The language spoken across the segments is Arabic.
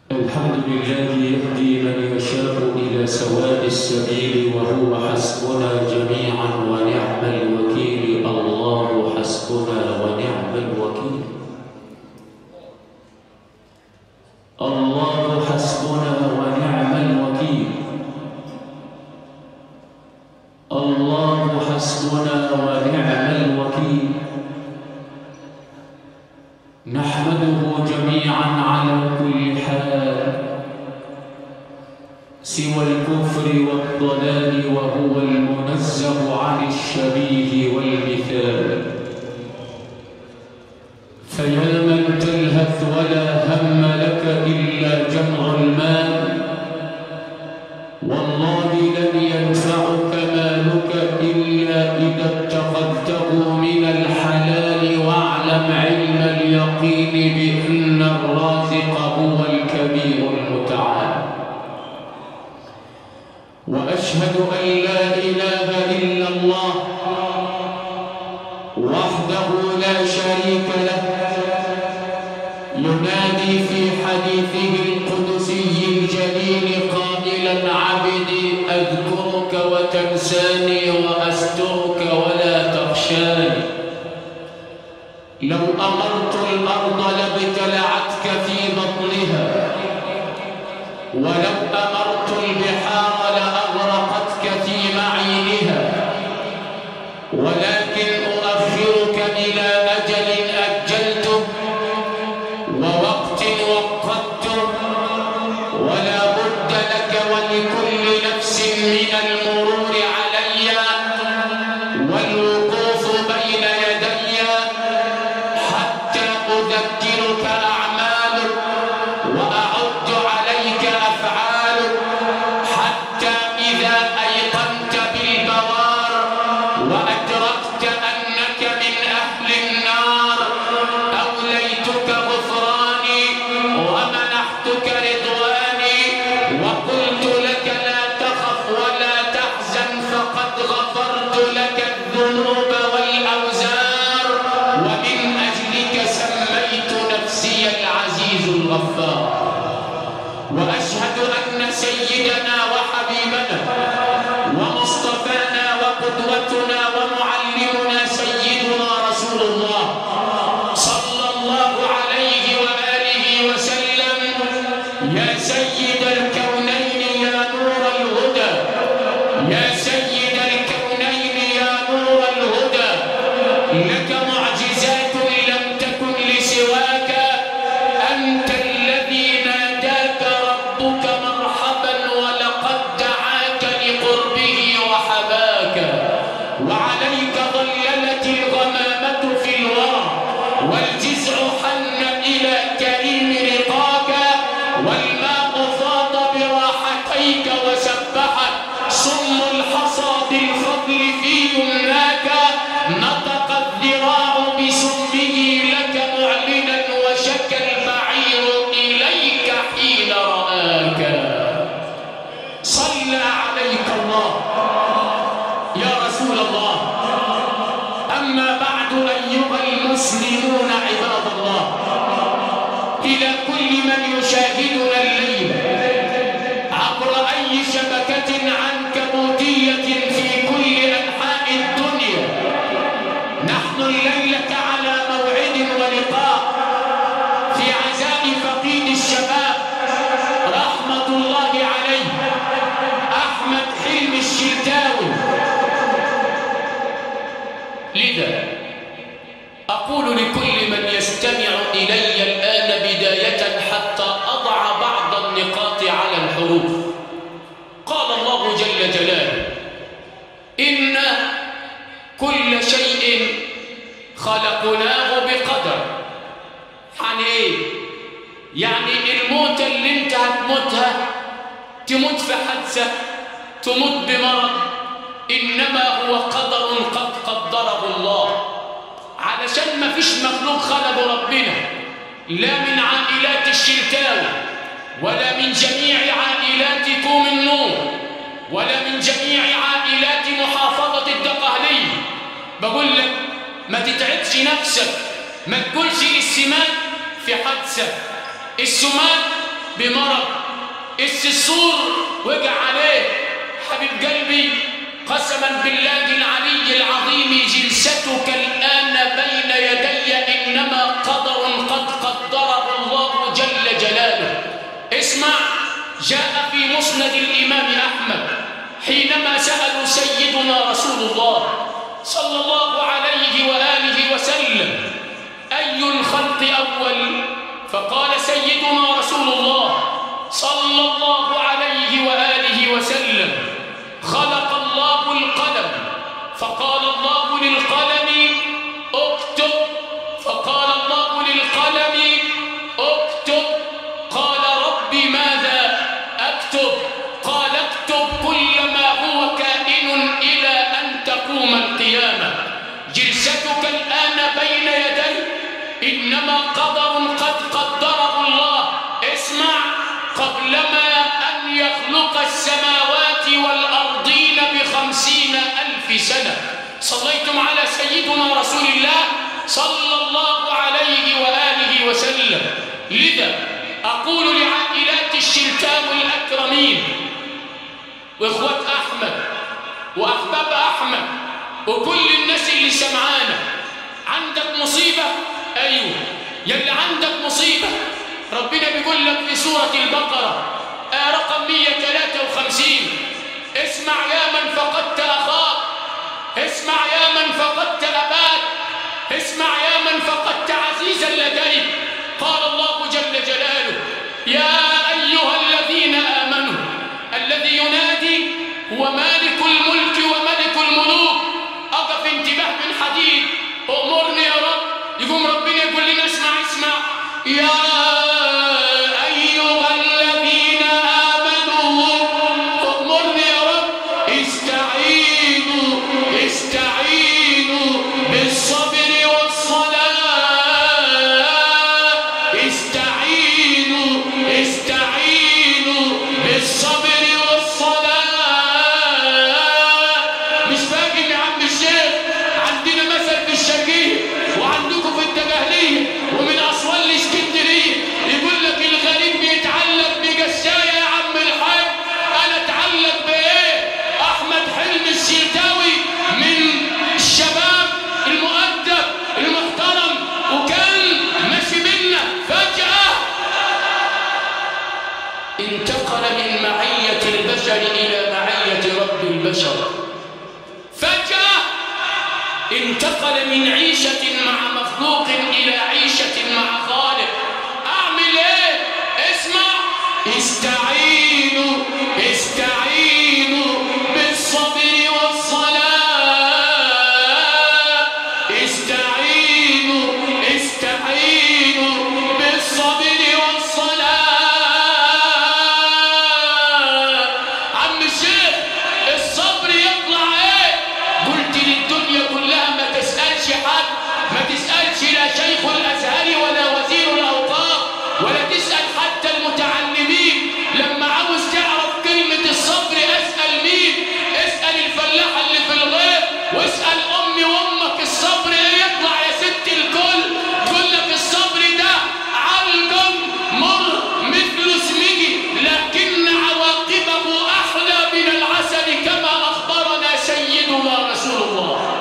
الحمد لله يهدي من يشاء إلى سواء السبيل وهو حسبنا جميعا ونعم الوكيل. الله حسبنا ونعم الوكيل. الله حسبنا ونعم الوكيل. الله حسبنا ونعم الوكيل. نحمده جميعا على كل حال سوى الكفر والضلال، وهو المنزه عن الشبيه والمثال. فيا من تلهث ولا هم لك إلا جمع المال، والله لن ينفعك مالك إلا إذا اتخذته من الحلال. واعلم علم اليقين بأن الرازق هو الكبير المتعال. وأشهد أن لا إله إلا الله وحده لا شريك له، ينادي في حديثه القدسي الجليل قائلا: عبدي أذكرك وتنساني وأسترك ولا تخشاني. لو أمرت الأرض لابتلعتك في بطنها، ولو أمرت البحار لأغرقتك في معينها، ولكن أؤخرك إلى أجل أجلته ووقت وقته، ولا بد لك ولكل نفس من المرور علي والوقوف بين يدي حتى أذكرك أعمالك وأعد عليك أفعالك، حتى إذا أيقنت بالبوار وأدركت أنك من أهل النار أوليتك غفراني ومنحتك رضواني، وقلت لك لا تخف ولا تحزن فقد غفرت لك الذنوب والأوزار، ومن أجلك سميت نفسي العزيز الغفار. وأشهد أن سيدنا وحبيبنا ومصطفانا وقدوتنا ومعلمنا سيدنا رسول الله صلى الله عليه وآله وسلم يا سيد الكونين يا نور الهدى، يا سيد الكونين يا نور الهدى، لك معجزات لم تكن لسواك، أنت الذي ناداك ربك مرحبا ولقد دعاك لقربه وحباك، وعليك ظللت الغمامة في الورى، والجزع حن إلى كريم رقاك، والماء فاض براحتيك وسبحت صم الحصى بالفضل في يمناك، نطق الذراع بسمه لك معلنا وشكى البعير إليك حين رآك. صلى عليك الله يا رسول الله. أما بعد أيها المسلمون عباد الله، إلى كل من يشاهدنا الليل عبر أي شبكة عنكبوتية في كل أنحاء الدنيا، نحن الليلة على موعد ولقاء في عزاء فقيد الشباب رحمة الله عليه أحمد حلمي الشلتاوي. لذا أقول لكل من يستمع إلي الآن بداية حتى أضع بعض النقاط على الحروف. قال الله جل جلاله: إن كل شيء خلقناه بقدر. يعني إيه؟ يعني الموت اللي انت هتموتها، تموت في حادثة، تموت بمرض، إنما هو قدر قد قدره الله، علشان ما فيش مخلوق خلقه ربنا، لا من عائلات الشلتاوي ولا من جميع عائلات كوم النور ولا من جميع عائلات محافظة الدقهلية. بقول لك ما تتعبش نفسك، ما تقولش السمات في حادثة، السمات بمرض السور وقع عليه. حبيب قلبي قسما بالله العلي العظيم جلستك الآن بين يدي إنما قدر قد قدره الله جل جلاله. اسمع، جاء في مسند الإمام أحمد حينما سألوا سيدنا رسول الله صلى الله عليه وآله وسلم أي الخلق أول؟ فقال سيدنا رسول الله صلى الله عليه وآله وسلم خلق الله القلم، فقال الله للقلم اكتب، فقال الله للقلم اكتب. قال رب ماذا أكتب؟ قال اكتب كل ما هو كائن إلى أن تقوم القيامة. جلستك الآن بين يدي إنما قدر قد قدره الله. اسمع، قبلما أن يخلق السماوات والأرضين ب50,000 سنة صليتم على سيدنا رسول الله صلى الله عليه وآله وسلم. لذا أقول لعائلات الشلتاوي الأكرمين وإخوة أحمد وأحباب أحمد وكل الناس اللي سمعانا، عندك مصيبة؟ أيوه، يلي عندك مصيبة ربنا بيقول لك في سورة البقرة رقم 153 اسمع يا من فقدت أخاك، اسمع يا من فقدت أباك، اسمع يا من فقدت عزيزا لديك. قال الله جل جلاله يا أيها الذين آمنوا، الذي ينادي هو مالك الملك وملك الملوك. أقف انتباه بالحديد، أمرني يا رب. يقوم ربنا يقول لنا اسمع اسمع يا أيها الذين آمنوا، أمرني يا رب استعينوا بالصبر والصلاة، استعينوا بالصبر والصلاة. مش فاهم يا عم الشيخ؟ عندنا مثل في الشرقية وعندكم في الدقهلية ومن أسوان الإسكندرية يقول لك الغريب بيتعلق بقشاية. يا عم الحاج أنا أتعلق بإيه؟ أحمد حلمي الشلتاوي من الشباب المؤدب المحترم وكان ماشي منا، فجأة انتقل من معية البشر إلى معية رب البشر. فجأة انتقل من عيشة مع مخلوق إلى عيشة مع خالق. أعمل إيه؟ اسمع، استعينوا بالصبر والصلاة، استعينوا بالصبر والصلاة. عم الشيخ الصبر يطلع ايه؟ قلت للدنيا كلها ما تسألش حد، ما تسألش لا شيخ الأزهر ولا وزير الأوقاف ولا تسأل حتى المتعلمين. لما عاوز تعرف كلمة الصبر اسأل مين؟ اسأل الفلاح اللي في الغيط واسأل أمي وأمك الصبر ايه يطلع يا ست الكل. تقول لك الصبر ده علقم مر مثل اسمه لكن عواقبه أحلى من العسل كما أخبرنا سيدنا رسول الله.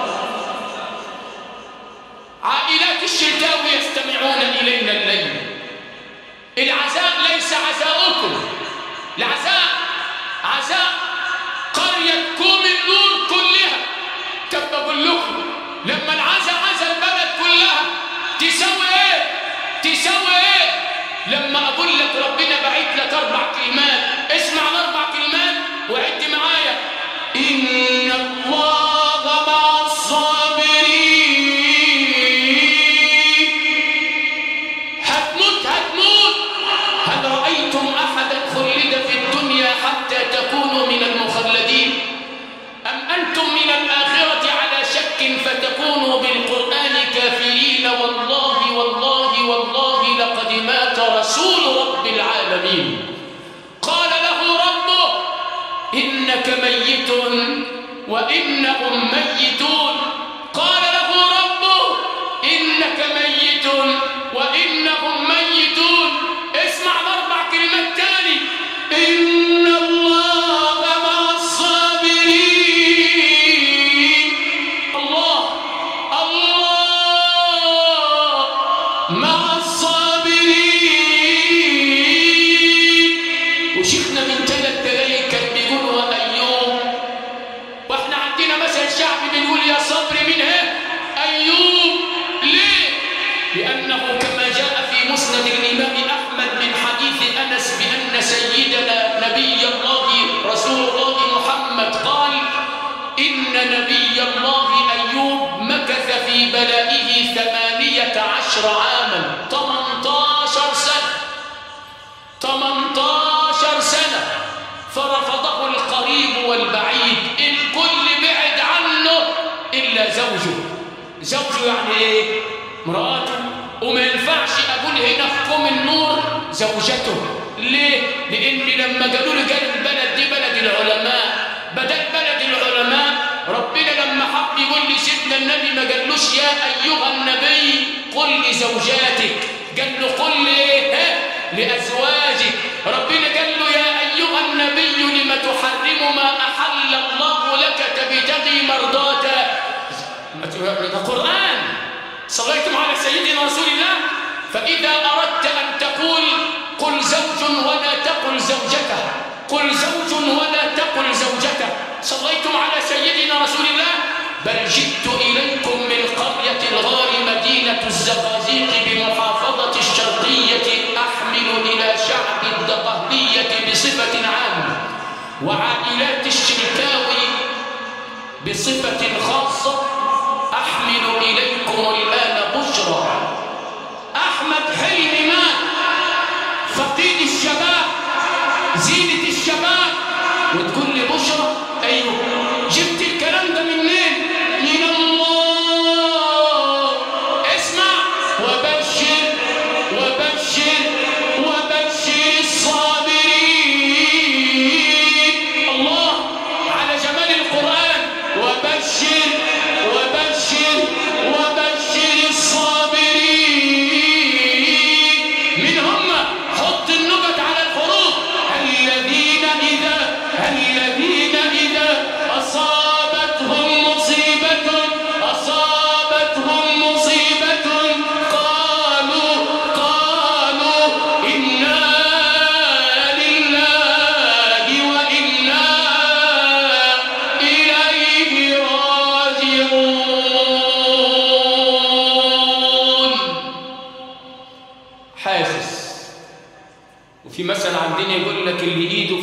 عائلات الشلتاوي يستمعون إلينا الليل. العزاء ليس عزاؤكم، العزاء عزاء قرية كوم النور كلها. طب بقول لكم لما العزاء عزا البلد كلها تساوي ايه؟ تساوي ايه؟ لما اقول لك ربنا بعت لك 4 كلمات، اسمع ال4 كلمات وعد معايا. إن الله مع الصابرين. هتموت هل رأيتم أحدا خلد في الدنيا حتى تكونوا من المخلدين؟ أم أنتم من الآخرة على شك فتكونوا بالقرآن كافرين؟ والله والله والله لقد مات رسول رب العالمين. قال له ربه إنك ميت وإنهم ميتون. قال له ربه إنك ميت وإنهم ميتون. اسمع ال4 كلمات نبي الله رسول الله محمد قال إن نبي الله أيوب مكث في بلائه 18 عاما 18 سنة 18 سنة فرفضه القريب والبعيد الكل بعد عنه إلا زوجه يعني إيه؟ مراته وما ينفعش أقول هنا في قوم النور زوجته ليه؟ لأن لما قالوا له قال البلد دي بلد العلماء بدل بلد العلماء ربنا لما حب يقول لي سيدنا النبي ما قالوش يا أيها النبي قل لزوجاتك قال له قل لأزواجك ربنا قال له يا أيها النبي لم تحرم ما أحل الله لك تبتغي مرضاته القرآن صليتم على سيدنا رسول الله فإذا أردت أن تقول قل زوج ولا تقل زوجته قل زوج ولا تقل زوجته صليتم على سيدنا رسول الله بل جئت إليكم من قرية الغار مدينة الزقازيق بمحافظة الشرقية أحمل إلى شعب الدقهلية بصفة عامة وعائلات الشركاوي بصفة خاصة أحمل إليكم الآن بشرى أحمد حلمي مات فقيد الشباب زينة الشباب وتقول لي بشرى أيوه جبت الكلام ده منين؟ من الله اسمع وبشر الصابرين الله على جمال القرآن وبشر الصابرين من هم حط النقط على الحروف الذين إذا أصابتهم مصيبة قالوا إنا لله وإنا إليه راجعون حاسس وفي مثل عندنا يقول لك اللي ايده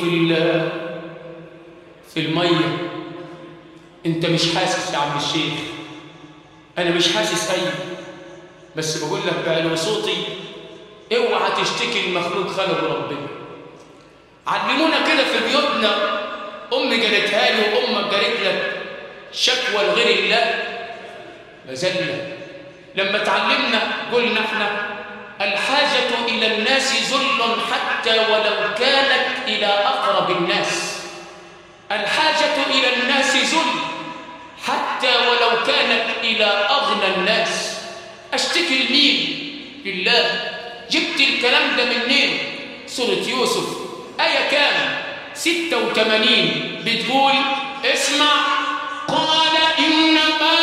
في الميه انت مش حاسس يا عم الشيخ انا مش حاسس بس بقول لك بعلو صوتي اوعى تشتكي المخلوق خلق ربنا علمونا كده في بيوتنا قالتها لي وامك قالت لك شكوى لغير الله مزلة لما تعلمنا قلنا احنا الحاجة إلى الناس ذل حتى ولو كانت إلى أقرب الناس الحاجة إلى الناس ذل حتى ولو كانت إلى أغنى الناس أشتكي لمين؟ لله جبت الكلام ده منين؟ سورة يوسف آية كام؟ 86 بتقول اسمع قال إنما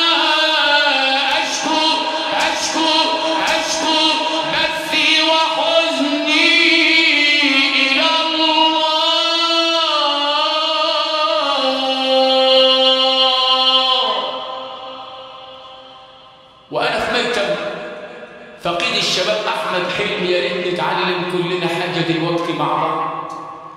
أشكو بثي وحزني إلى الله وأنا في مكتب فقيد الشباب أحمد حلمي يا ريت نتعلم كلنا حاجة دلوقتي مع بعض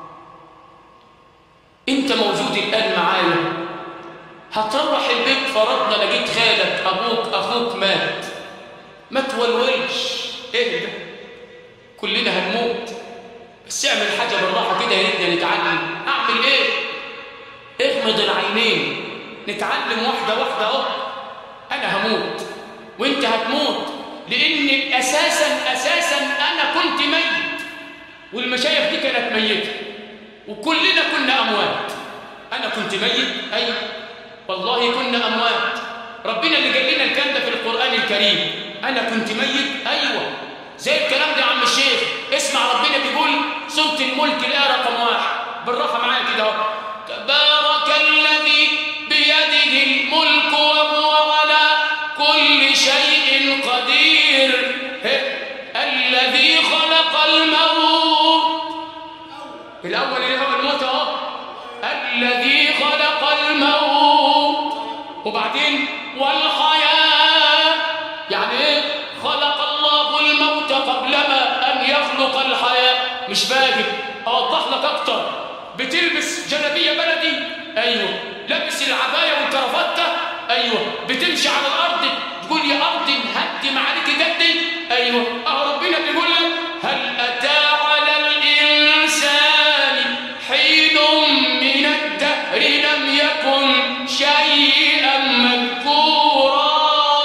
أنت موجود الآن معايا هتروح البيت فرضنا لقيت خالك أبوك أخوك مات ما تولولش اهدى كلنا هنموت بس اعمل حاجة بالراحة كده يا نتعلم أعمل إيه؟ اغمض العينين نتعلم واحدة اهو أنا هموت وأنت هتموت لأن أساساً أنا كنت ميت والمشايخ دي كانت ميتة وكلنا كنا أموات أنا كنت ميت أيوة والله كنا أموات ربنا اللي قال لنا الكلام ده في القرآن الكريم أنا كنت ميت أيوة زي الكلام ده يا عم الشيخ اسمع ربنا بيقول سورة الملك الآية رقم 1 بالراحة معايا كده اهو تبارك الذي بيده الملك وهو على كل شيء قدير الذي خلق الموت الأول اللي هو الموت اهو الذي خلق الموت وبعدين والحياة يعني ايه خلق الله الموت قبلما أن يخلق الحياة مش فاهم أوضح لك أكتر بتلبس جلابيه بلدي، ايوه، لابس العبايه والكرافته، ايوه، بتمشي على الارض تقول يا ارض انهدم عليك جدي، ايوه، اهو ربنا بيقول لك هل اتى على الانسان حين من الدهر لم يكن شيئا مذكورا.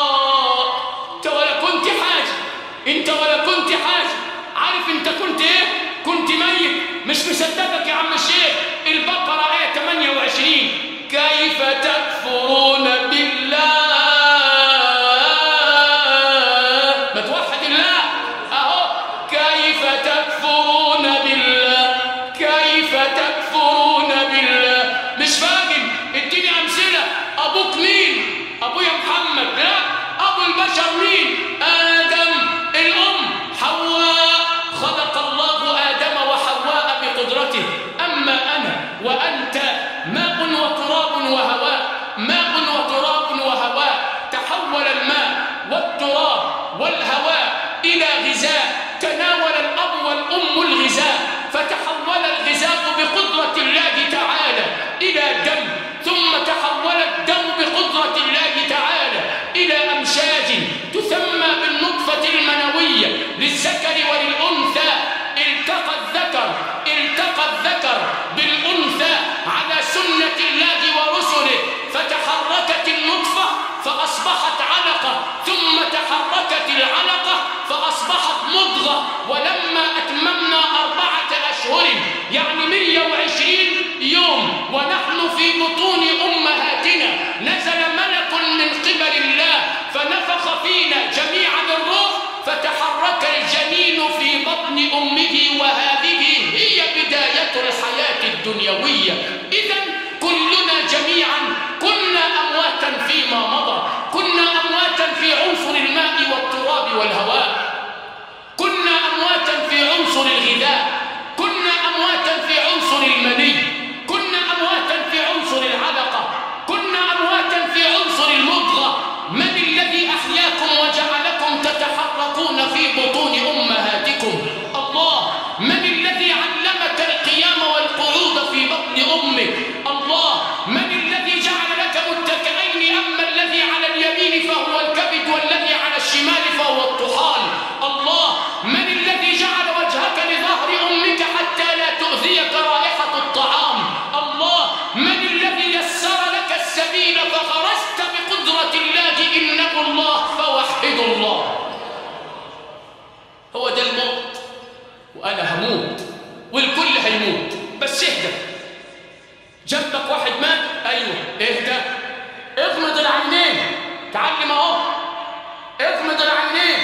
انت ولا كنت حاجه، عارف انت كنت ايه؟ كنت ميت. مش مصدقك يا عم الشيخ، البقره ايه 28 كيف تكفرون بالله، ما توحد الله اهو، كيف تكفرون بالله، كيف تكفرون بالله. مش فاهم؟ اديني امثله. ابوك مين؟ ابويا محمد. لا، ابو البشر مين؟ ادم. الام حواء، خلق الله ادم وحواء بقدرته. اما انا وانت ماء وتراب وهواء، ماء وتراب وهواء. تحول الماء والتراب والهواء الى غذاء، تناول الاب والام الغذاء، فتحول الغذاء بقدره الله تعالى الى دم، ثم تحول الدم بقدره الله تعالى الى امشاج تسمى بالنطفه المنويه للذكر وللانثى. التقى الذكر بالانثى على سنه الله ورسله، فتحركت النطفه فاصبحت علقه، ثم تحركت العلقه فاصبحت مضغه. ولما اتممنا 4 أشهر يعني 120 يوم ونحن في بطون امهاتنا، نزل ملك من قبل الله فنفخ فينا جميعا الروح، فتحرك الجنين في بطن امه، وهذه هي بدايه الحياه الدنيويه. اذا كلنا جميعا كنا امواتا فيما مضى، كنا امواتا في عنصر الماء والتراب والهواء، كنا امواتا في عنصر الغذاء، كنا امواتا في عنصر المني، كنا امواتا في عنصر العلقه، كنا امواتا في عنصر المضغه. من الذي احياكم وجعلكم تتحركون في بطون امهاتكم؟ الله. من الذي علمك القيام والقعود في بطن امك؟ الله. من الذي جعل لك متكئين؟ اما الذي على اليمين فهو الكبد، والذي على الشمال فهو الطحال. الله. من الذي جعل وجهك لظهر امك حتى لا تؤذيك رائحه الطعام؟ الله. من الذي يسر لك السبيل فخرجت بقدره الله؟ انه الله، فوحدوا الله. هو ده الموت، وانا هموت والكل هيموت، بس اهدى. جنبك واحد مات، ايوه اهدى، اغمض العينين، تعلم اهو، اغمض العينين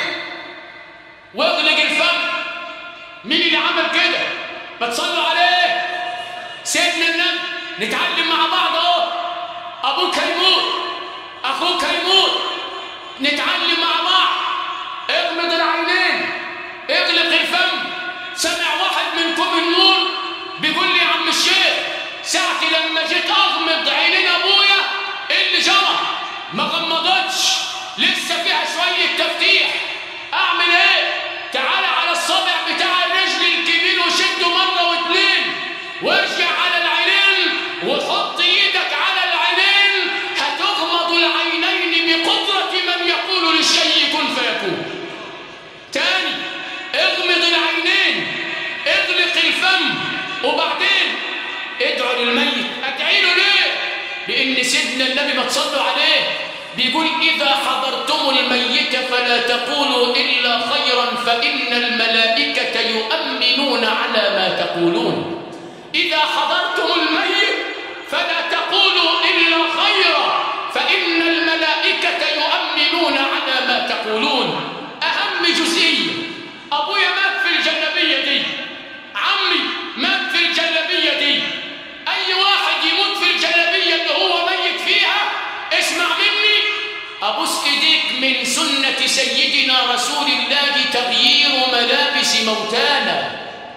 واغلق الفم. مين اللي عمل كده؟ ما تصلوا عليه سيدنا النبي. نتعلم مع بعض اهو. ابوك هيموت، اخوك هيموت، نتعلم مع بعض. اغمض العينين، اغلق الفم. سمع واحد منكم النور بيقول لي يا عم الشيخ، ساعة لما جيت اغمض عينين ابويا ايه اللي جرى؟ ما غمضتش، لسه فيها شوية تفتيح. اعمل ايه؟ تعال على الصابع بتاع الرجل الكبير وشده مرة واتنين، وارجع على العينين وحط ايدك على العينين، هتغمض العينين بقدرة من يقول للشيء كن فيكون. تاني، اغمض العينين، اغلق الفم، وبعدين ادعوا للميت. ادعي له ليه؟ لان سيدنا النبي ما تصلوا عليه بيقول اذا حضرتم الميت فلا تقولوا الا خيرا فان الملائكه يؤمنون على ما تقولون. اذا حضرتم الميت فلا تقولوا الا خيرا فان الملائكه يؤمنون على ما تقولون. اهم جزئيه، ابويا مات في الجلابيه دي، عمي مات في الجلابيه دي، اي واحد يموت في الجلابيه اللي هو ميت فيها اسمع مني، ابوس ايديك من سنه سيدنا رسول الله تغيير ملابس موتانا.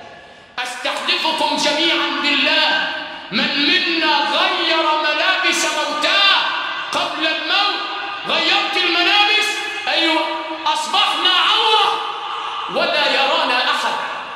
استحلفكم جميعا بالله، من منا غير ملابس موتاه قبل الموت؟ غيرت الملابس، ايوه، اصبحنا عوره ولا يرانا احد. لكن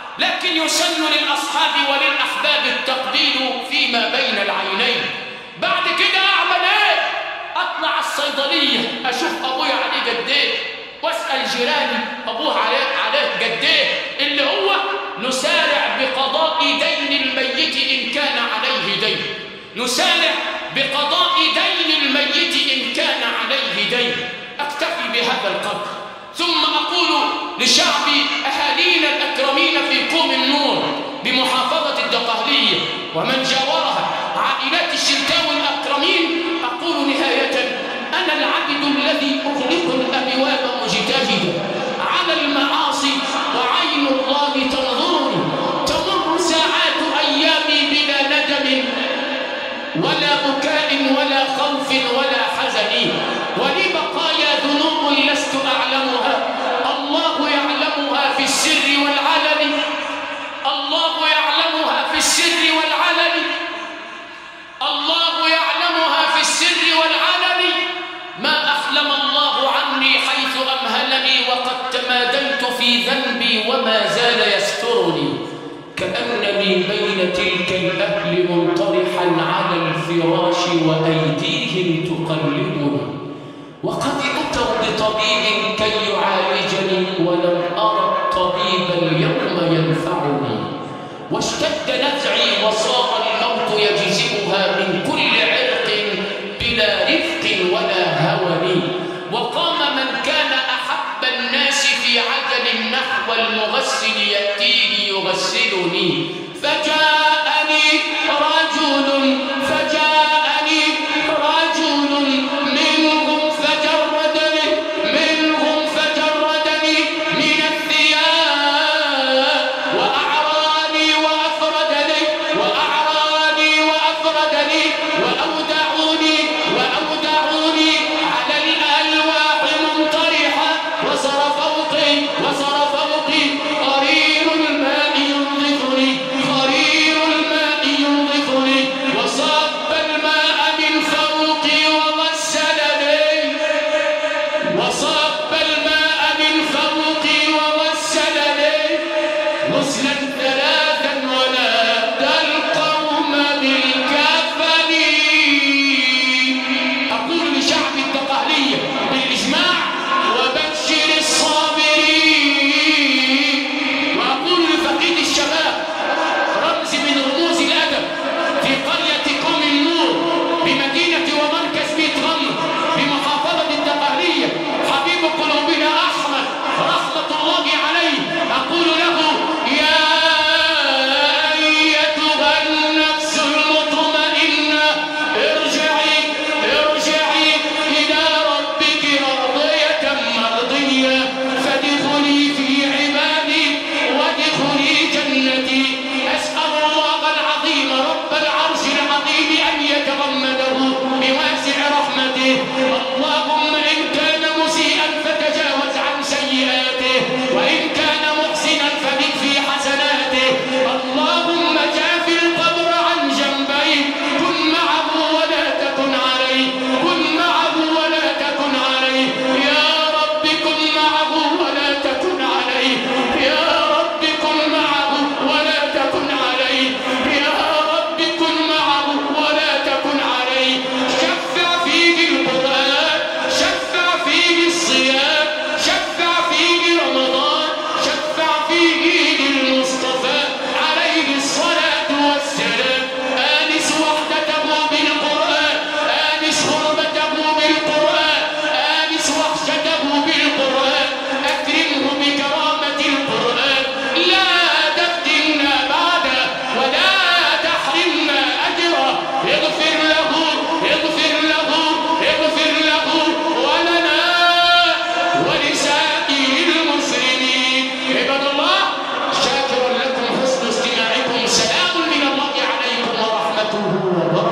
ولكن يسن للأصحاب وللأحباب التقبيل فيما بين العينين. بعد كده أعمل إيه؟ أطلع الصيدلية أشوف أبويا عليه قد إيه، وأسأل جيراني أبوه عليه قد إيه، اللي هو نسارع بقضاء دين الميت إن كان عليه دين، نسارع بقضاء دين الميت إن كان عليه دين. أكتفي بهذا القدر، ثم أقول لشعب أهالينا الأكرمين في كوم النور بمحافظة الدقهلية ومن جاورها عائلات الشركاوي الأكرمين، أقول نهاية: أنا العبد الذي أغلق الأبواب مجتهدا على المعاصي وعين الله تنظرني، تمر ساعات أيامي بلا ندم ولا بكاء ولا خوف ولا حزن، ولي بقايا ذنوب لست أعلمها، الله يعلمها في السر والعلن، الله يعلمها في السر والعلن، الله يعلمها في السر والعلن. ما أحلم الله عني حيث أمهلني، وقد تماديت في ذنبي وما زال يسترني، كأنني بين تلك الأهل منطرحا على الفراش وأيديهم تقلبني، وقد أتوا بطبيب كي يعالجني ولم أرى الطبيب اليوم ينفعني، واشتد نزعي وصار الموت يجذبها من كل عرق بلا رفق ولا هون، وقام من كان أحب الناس في عجل نحو المغسل يأتيه يغسلني، فجاءني رجل منهم فجردني من الثياب وأعراني وأفردني وأودعوني على الألواح منطرحة، وصار فوقي قرير الماء ينظفني، وصب الماء من فوقي وغسلني غسلا ثلاثا ونادى القوم بالكفن. أقول لشعب الدقهلية بالإجماع: وبشر الصابرين. وأقول لفقيد الشباب رمز من رموز الأدب في قرية كوم النور بمدينة ومركز بيت غمر بمحافظة الدقهلية، حبيب قلوبنا أحمد رحمة الله عليه، أقول له: يا أيتها النفس المطمئنة ارجعي إلى ربك راضية مرضية، فادخلي في عبادي وادخلي جنتي. أسأل الله العظيم رب العرش العظيم أن يتغمده بواسع رحمته. اللهم إن كان مسيئا فتجاوز عن سيئاته، وإن كان محسنا فزد في حسناته. اللهم جاف القبر عن جنبيه، كن معه ولا تكن عليه، يا رب كن معه ولا تكن عليه، يا رب كن معه ولا تكن عليه، يا رب كن معه ولا تكن عليه. شفع فيه القرآن، شفع فيه الصيام، شفع فيه رمضان، شفع فيه للمصطفى عليه الصلاة والسلام. آنس وحدته بالقرآن، آنس غربته بالقرآن، آنس وحشته بالقرآن، أكرمه بكرامة القرآن، لا تفتنا بعده ولا تحرمنا أجره. اغفر له ولنا ولسائر المسلمين. عباد الله، شاكرا لكم حسن استماعكم، سلام من الله عليكم ورحمته وبركاته.